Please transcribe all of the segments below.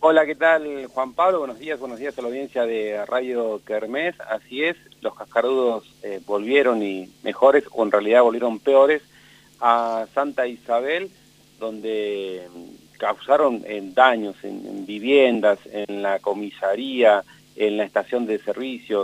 Hola, ¿qué tal, Juan Pablo? Buenos días a la audiencia de Radio Kermés. Así es, los cascarudos volvieron y mejores, o en realidad volvieron peores, a Santa Isabel, donde causaron daños en viviendas, en la comisaría, en la estación de servicios.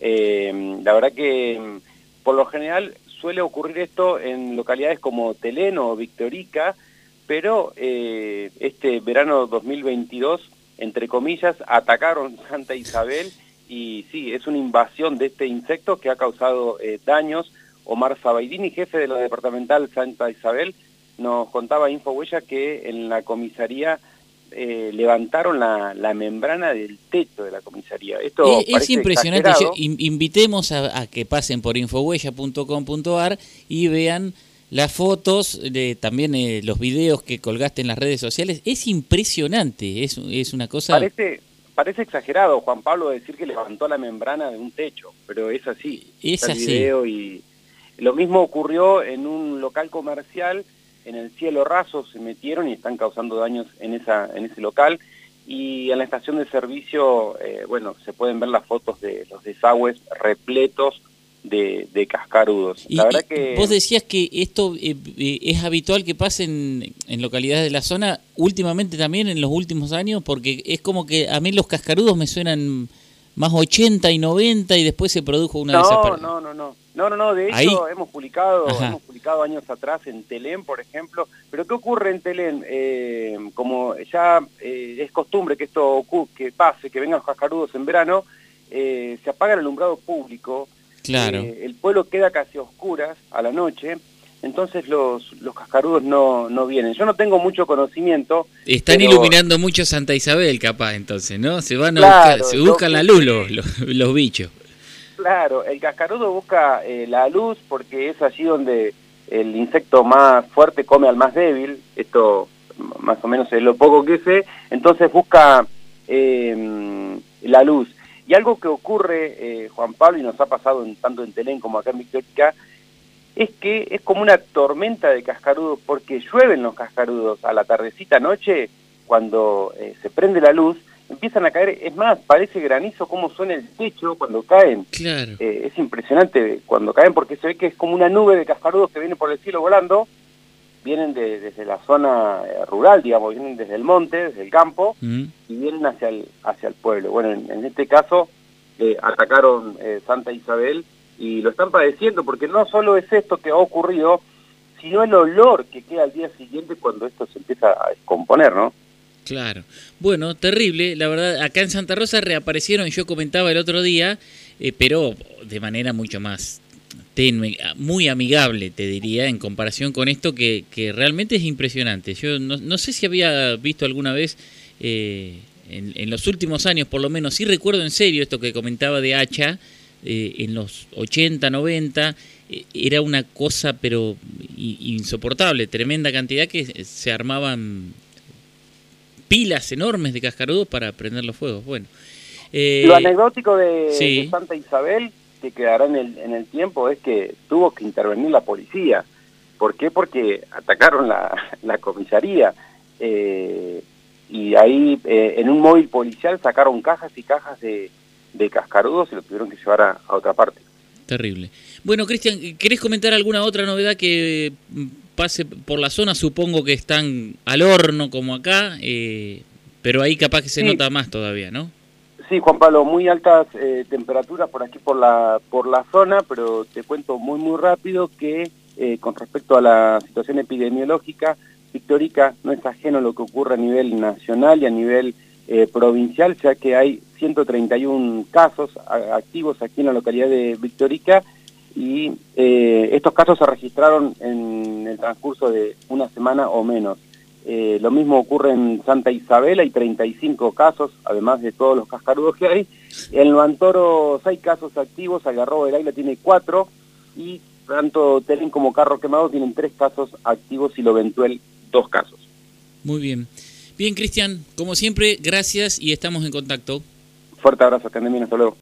La verdad que por lo general suele ocurrir esto en localidades como Telén o Victorica, pero este verano 2022, entre comillas, atacaron Santa Isabel y sí, es una invasión de este insecto que ha causado daños. Omar Sabaidini, jefe de la departamental Santa Isabel, nos contaba a Infohuella que en la comisaría levantaron la membrana del techo de la comisaría. Esto es impresionante. Invitemos a que pasen por infohuella.com.ar y vean las fotos, también los videos que colgaste en las redes sociales. Es impresionante, es una cosa... Parece exagerado, Juan Pablo, decir que levantó la membrana de un techo, pero es así. Es así. Video y lo mismo ocurrió en un local comercial, en el Cielo Raso se metieron y están causando daños en ese local. Y en la estación de servicio, bueno, se pueden ver las fotos de los desagües repletos de cascarudos. La verdad que... Vos decías que esto es habitual que pase en localidades de la zona, últimamente también, en los últimos años, porque es como que a mí los cascarudos me suenan más 80 y 90 y después se produjo una desaparición. No, de hecho hemos publicado años atrás en Telén, por ejemplo, pero ¿qué ocurre en Telén? Como ya es costumbre que esto que pase, que vengan los cascarudos en verano, se apaga el alumbrado público. Claro. El pueblo queda casi a oscuras a la noche, entonces los cascarudos no vienen. Yo no tengo mucho conocimiento. Están iluminando mucho Santa Isabel, capaz, entonces, ¿no? Se van a buscan la luz los bichos. Claro, el cascarudo busca la luz porque es allí donde el insecto más fuerte come al más débil. Esto más o menos es lo poco que sé. Entonces busca la luz. Y algo que ocurre, Juan Pablo, y nos ha pasado tanto en Telén como acá en Victorica, es que es como una tormenta de cascarudos, porque llueven los cascarudos a la tardecita noche, cuando se prende la luz, empiezan a caer, es más, parece granizo cómo suena el techo cuando caen. Claro. Es impresionante cuando caen, porque se ve que es como una nube de cascarudos que viene por el cielo volando, vienen desde la zona rural, digamos, vienen desde el monte, desde el campo, y vienen hacia el pueblo. Bueno, en este caso atacaron Santa Isabel y lo están padeciendo, porque no solo es esto que ha ocurrido, sino el olor que queda al día siguiente cuando esto se empieza a descomponer, ¿no? Claro. Bueno, terrible. La verdad, acá en Santa Rosa reaparecieron, yo comentaba el otro día, pero de manera mucho más tenue, muy amigable, te diría, en comparación con esto que realmente es impresionante. Yo no sé si había visto alguna vez, en los últimos años por lo menos, sí recuerdo en serio esto que comentaba de Hacha, en los 80, 90, era una cosa pero insoportable, tremenda cantidad que se armaban pilas enormes de cascarudos para prender los fuegos. Bueno, lo anecdótico de Santa Isabel, que quedará en el tiempo, es que tuvo que intervenir la policía. ¿Por qué? Porque atacaron la comisaría y ahí en un móvil policial sacaron cajas y cajas de cascarudos y lo tuvieron que llevar a otra parte. Terrible. Bueno, Cristian, ¿querés comentar alguna otra novedad que pase por la zona? Supongo que están al horno como acá, pero ahí capaz que se nota más todavía, ¿no? Sí, Juan Pablo, muy altas temperaturas por aquí por la zona, pero te cuento muy rápido que con respecto a la situación epidemiológica, Victorica no es ajeno a lo que ocurre a nivel nacional y a nivel provincial, ya que hay 131 casos activos aquí en la localidad de Victorica y estos casos se registraron en el transcurso de una semana o menos. Lo mismo ocurre en Santa Isabel, hay 35 casos, además de todos los cascarudos que hay. En Loantoro 6 casos activos, Algarrobo del Águila tiene 4 y tanto Telén como Carro Quemado tienen 3 casos activos y Loventuel 2 casos. Muy bien. Bien, Cristian, como siempre, gracias y estamos en contacto. Fuerte abrazo, que anden bien, hasta luego.